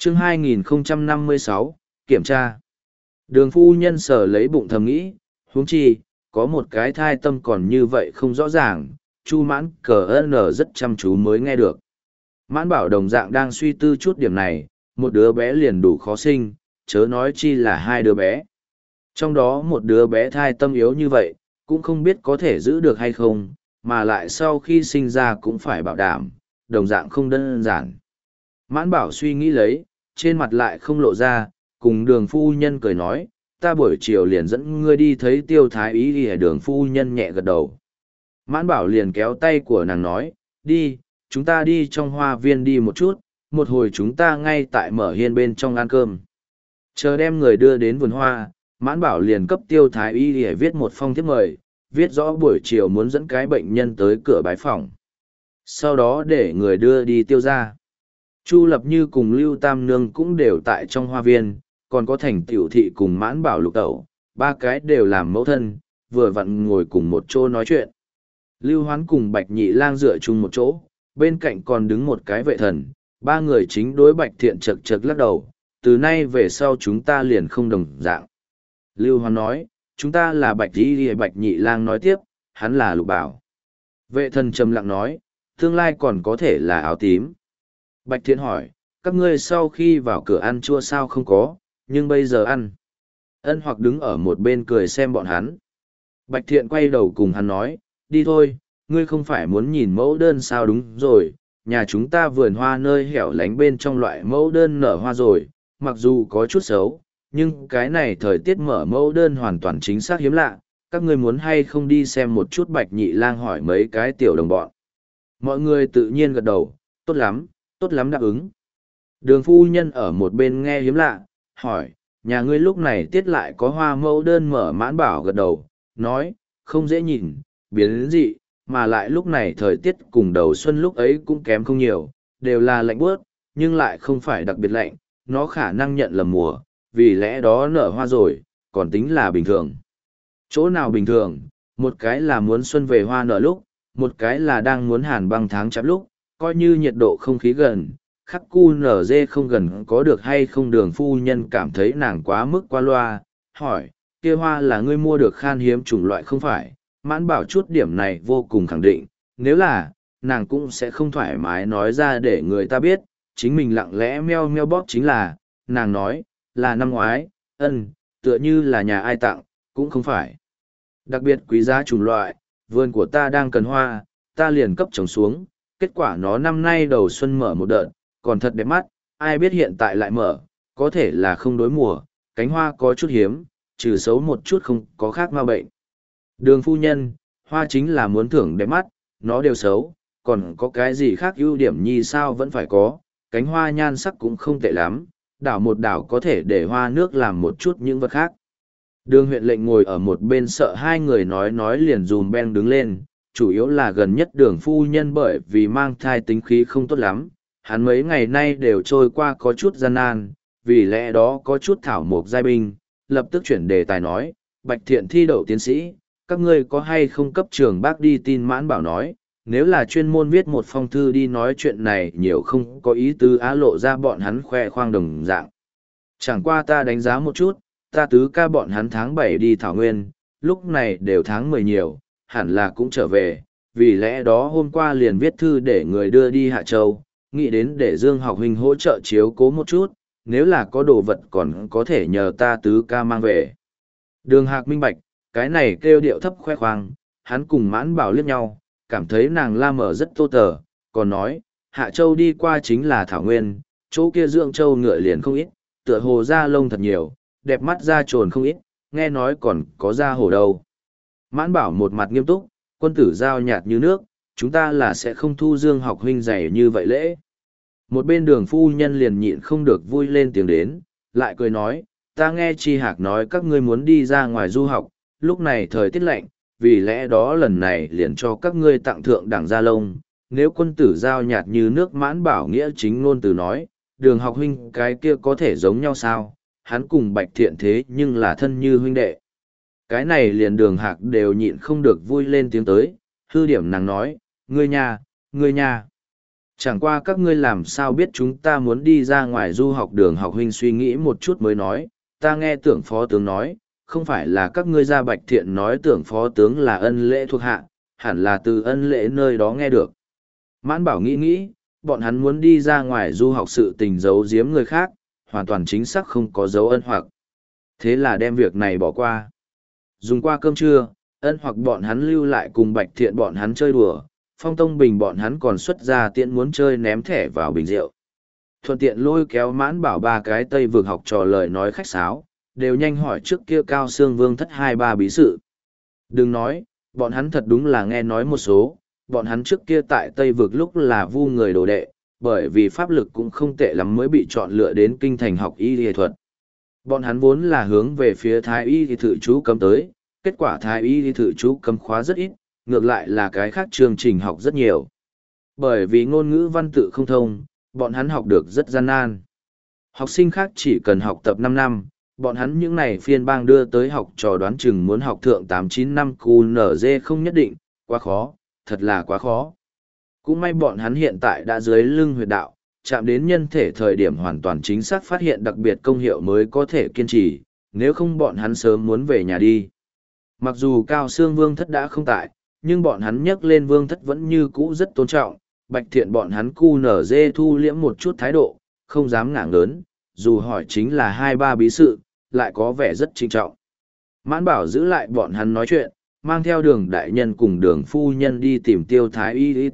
Chương 2056, kiểm tra. Đường phu nhân sở lấy bụng thầm nghĩ, huống chi, có một cái thai tâm còn như vậy không rõ ràng, Chu Mãn cờ nở rất chăm chú mới nghe được. Mãn Bảo đồng dạng đang suy tư chút điểm này, một đứa bé liền đủ khó sinh, chớ nói chi là hai đứa bé. Trong đó một đứa bé thai tâm yếu như vậy, cũng không biết có thể giữ được hay không, mà lại sau khi sinh ra cũng phải bảo đảm, đồng dạng không đơn giản. Mãn Bảo suy nghĩ lấy, trên mặt lại không lộ ra, cùng đường phu nhân cười nói, ta buổi chiều liền dẫn ngươi đi thấy Tiêu Thái Y. Đường phu nhân nhẹ gật đầu. Mãn Bảo liền kéo tay của nàng nói, đi, chúng ta đi trong hoa viên đi một chút, một hồi chúng ta ngay tại mở hiên bên trong ăn cơm. Chờ đem người đưa đến vườn hoa, Mãn Bảo liền cấp Tiêu Thái Y để viết một phong thiếp mời, viết rõ buổi chiều muốn dẫn cái bệnh nhân tới cửa bái phòng. Sau đó để người đưa đi Tiêu ra. Chu Lập Như cùng Lưu Tam Nương cũng đều tại trong hoa viên, còn có Thành Tiểu Thị cùng Mãn Bảo Lục Tẩu, ba cái đều làm mẫu thân, vừa vặn ngồi cùng một chỗ nói chuyện. Lưu Hoán cùng Bạch Nhị Lang dựa chung một chỗ, bên cạnh còn đứng một cái vệ thần, ba người chính đối Bạch Thiện chật chật lắc đầu, từ nay về sau chúng ta liền không đồng dạng. Lưu Hoán nói, chúng ta là Bạch Di. Bạch Nhị Lang nói tiếp, hắn là Lục Bảo. Vệ thần trầm lặng nói, tương lai còn có thể là áo tím. Bạch Thiện hỏi, các ngươi sau khi vào cửa ăn chua sao không có, nhưng bây giờ ăn. Ân Hoặc đứng ở một bên cười xem bọn hắn. Bạch Thiện quay đầu cùng hắn nói, đi thôi, ngươi không phải muốn nhìn mẫu đơn sao? Đúng rồi, nhà chúng ta vườn hoa nơi hẻo lánh bên trong loại mẫu đơn nở hoa rồi, mặc dù có chút xấu, nhưng cái này thời tiết mở mẫu đơn hoàn toàn chính xác hiếm lạ, các ngươi muốn hay không đi xem một chút? Bạch Nhị Lang hỏi mấy cái tiểu đồng bọn. Mọi người tự nhiên gật đầu, tốt lắm đáp ứng. Đường phu nhân ở một bên nghe hiếm lạ, hỏi, nhà ngươi lúc này tiết lại có hoa mẫu đơn mở? Mãn Bảo gật đầu, nói, không dễ nhìn, biến dị, mà lại lúc này thời tiết cùng đầu xuân lúc ấy cũng kém không nhiều, đều là lạnh buốt, nhưng lại không phải đặc biệt lạnh, nó khả năng nhận lầm mùa, vì lẽ đó nở hoa rồi, còn tính là bình thường. Chỗ nào bình thường, một cái là muốn xuân về hoa nở lúc, một cái là đang muốn hàn băng tháng chạp lúc, coi như nhiệt độ không khí gần, khắc cu nở dê không gần có được hay không? Đường phu nhân cảm thấy nàng quá mức qua loa, hỏi, kia hoa là ngươi mua được khan hiếm chủng loại không phải? Mãn Bảo chút điểm này vô cùng khẳng định, nếu là, nàng cũng sẽ không thoải mái nói ra để người ta biết, chính mình lặng lẽ meo meo bóp chính là, nàng nói, là năm ngoái, tựa như là nhà ai tặng, cũng không phải. Đặc biệt quý giá chủng loại, vườn của ta đang cần hoa, ta liền cấp trồng xuống, kết quả nó năm nay đầu xuân mở một đợt, còn thật đẹp mắt, ai biết hiện tại lại mở, có thể là không đối mùa, cánh hoa có chút hiếm, trừ xấu một chút không có khác ma bệnh. Đường phu nhân, hoa chính là muốn thưởng đẹp mắt, nó đều xấu, còn có cái gì khác ưu điểm nhi sao? Vẫn phải có, cánh hoa nhan sắc cũng không tệ lắm, đảo một đảo có thể để hoa nước làm một chút những vật khác. Đường huyện lệnh ngồi ở một bên sợ hai người nói liền dùm ben đứng lên, chủ yếu là gần nhất đường phu nhân bởi vì mang thai tính khí không tốt lắm, hắn mấy ngày nay đều trôi qua có chút gian nan, vì lẽ đó có chút thảo mộc giai binh, lập tức chuyển đề tài nói, Bạch Thiện thi đậu tiến sĩ, các ngươi có hay không cấp trường bác đi tin? Mãn Bảo nói, nếu là chuyên môn viết một phong thư đi nói chuyện này nhiều không có ý tứ á, lộ ra bọn hắn khoe khoang đồng dạng. Chẳng qua ta đánh giá một chút, ta tứ ca bọn hắn tháng 7 đi Thảo Nguyên, lúc này đều tháng 10 nhiều, hẳn là cũng trở về, vì lẽ đó hôm qua liền viết thư để người đưa đi Hạ Châu, nghĩ đến để Dương Học Huynh hỗ trợ chiếu cố một chút, nếu là có đồ vật còn có thể nhờ ta tứ ca mang về. Đường Hạc minh bạch, cái này kêu điệu thấp khoe khoang, hắn cùng Mãn Bảo liếc nhau, cảm thấy nàng la mở rất tô tờ, còn nói, Hạ Châu đi qua chính là Thảo Nguyên, chỗ kia dưỡng châu ngựa liền không ít, tựa hồ da lông thật nhiều, đẹp mắt da trồn không ít, nghe nói còn có da hổ đâu. Mãn Bảo một mặt nghiêm túc, quân tử giao nhạt như nước, chúng ta là sẽ không thu Dương Học Huynh dày như vậy lễ. Một bên đường phu nhân liền nhịn không được vui lên tiếng đến, lại cười nói, ta nghe Chi Hạc nói các ngươi muốn đi ra ngoài du học, lúc này thời tiết lạnh, vì lẽ đó lần này liền cho các ngươi tặng thượng đẳng gia lông. Nếu quân tử giao nhạt như nước, Mãn Bảo nghĩa chính ngôn từ nói, Đường Học Huynh cái kia có thể giống nhau sao? Hắn cùng Bạch Thiện thế nhưng là thân như huynh đệ. Cái này liền Đường Hạc đều nhịn không được vui lên tiếng tới, hư điểm nàng nói, ngươi nha. Chẳng qua các ngươi làm sao biết chúng ta muốn đi ra ngoài du học. Đường học huynh suy nghĩ một chút mới nói, ta nghe tưởng phó tướng nói, không phải là các ngươi ra Bạch Thiện nói tưởng phó tướng là ân lễ thuộc hạ, hẳn là từ ân lễ nơi đó nghe được. Mãn Bảo nghĩ, bọn hắn muốn đi ra ngoài du học sự tình giấu giếm người khác, hoàn toàn chính xác không có dấu ân hoặc. Thế là đem việc này bỏ qua. Dùng qua cơm trưa, ân hoặc bọn hắn lưu lại cùng Bạch Thiện bọn hắn chơi đùa, Phong Tông Bình bọn hắn còn xuất ra tiện muốn chơi ném thẻ vào bình rượu. Thuận tiện lôi kéo Mãn Bảo ba cái Tây Vực học trò lời nói khách sáo, đều nhanh hỏi trước kia Cao Xương Vương thất 2-3 bí sự. Đừng nói, bọn hắn thật đúng là nghe nói một số, bọn hắn trước kia tại Tây Vực lúc là vu người đồ đệ, bởi vì pháp lực cũng không tệ lắm mới bị chọn lựa đến kinh thành học y y thuật. Bọn hắn vốn là hướng về phía Thái y thì thự chú cấm tới, kết quả Thái y thì thự chú cấm khóa rất ít, ngược lại là cái khác chương trình học rất nhiều. Bởi vì ngôn ngữ văn tự không thông, bọn hắn học được rất gian nan. Học sinh khác chỉ cần học tập 5 năm, bọn hắn những này phiên bang đưa tới học trò đoán chừng muốn học thượng 8-9 năm QNZ không nhất định, quá khó, thật là quá khó. Cũng may bọn hắn hiện tại đã dưới lưng huyệt đạo, chạm đến nhân thể thời điểm hoàn toàn chính xác phát hiện đặc biệt công hiệu mới có thể kiên trì, nếu không bọn hắn sớm muốn về nhà đi. Mặc dù Cao Xương Vương thất đã không tại, nhưng bọn hắn nhắc lên Vương thất vẫn như cũ rất tôn trọng, Bạch Thiện bọn hắn QNZ thu liễm một chút thái độ, không dám ngảng lớn, dù hỏi chính là 2-3 bí sự, lại có vẻ rất trinh trọng. Mãn Bảo giữ lại bọn hắn nói chuyện, mang theo Đường đại nhân cùng Đường phu nhân đi tìm Tiêu Thái Y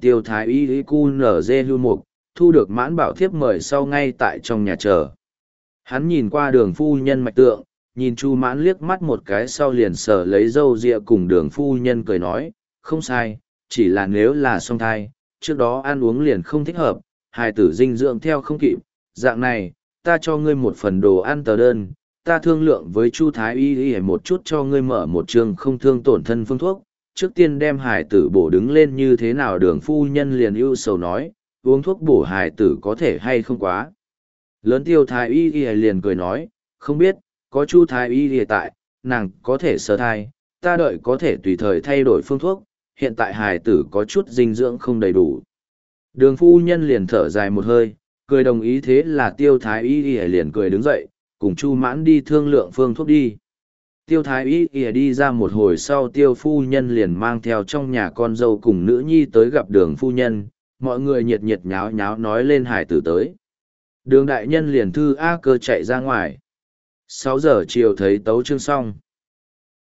QNZ Lưu Mục, thu được Mãn Bảo thiếp mời sau ngay tại trong nhà chờ. Hắn nhìn qua Đường phu nhân mạch tượng, nhìn Chu Mãn liếc mắt một cái sau liền sờ lấy râu ria cùng Đường phu nhân cười nói, không sai, chỉ là nếu là song thai, trước đó ăn uống liền không thích hợp, hài tử dinh dưỡng theo không kịp, dạng này, ta cho ngươi một phần đồ ăn tờ đơn, ta thương lượng với Chu Thái Y một chút cho ngươi mở một trường không thương tổn thân phương thuốc, trước tiên đem hài tử bổ đứng lên như thế nào. Đường phu nhân liền ưu sầu nói, uống thuốc bổ hài tử có thể hay không quá. Lớn Tiêu Thái Y liền cười nói, không biết, có Chu Thái Y tại, nàng có thể sơ thai, ta đợi có thể tùy thời thay đổi phương thuốc, hiện tại hài tử có chút dinh dưỡng không đầy đủ. Đường phu nhân liền thở dài một hơi, cười đồng ý. Thế là Tiêu Thái Y liền cười đứng dậy, cùng Chu Mãn đi thương lượng phương thuốc đi. Tiêu Thái Y đi ra một hồi sau, Tiêu phu nhân liền mang theo trong nhà con dâu cùng nữ nhi tới gặp Đường phu nhân, mọi người nhiệt nhiệt nháo nháo nói lên hài tử tới. Đường đại nhân liền thư A Cơ chạy ra ngoài. 6 giờ chiều thấy tấu chương xong.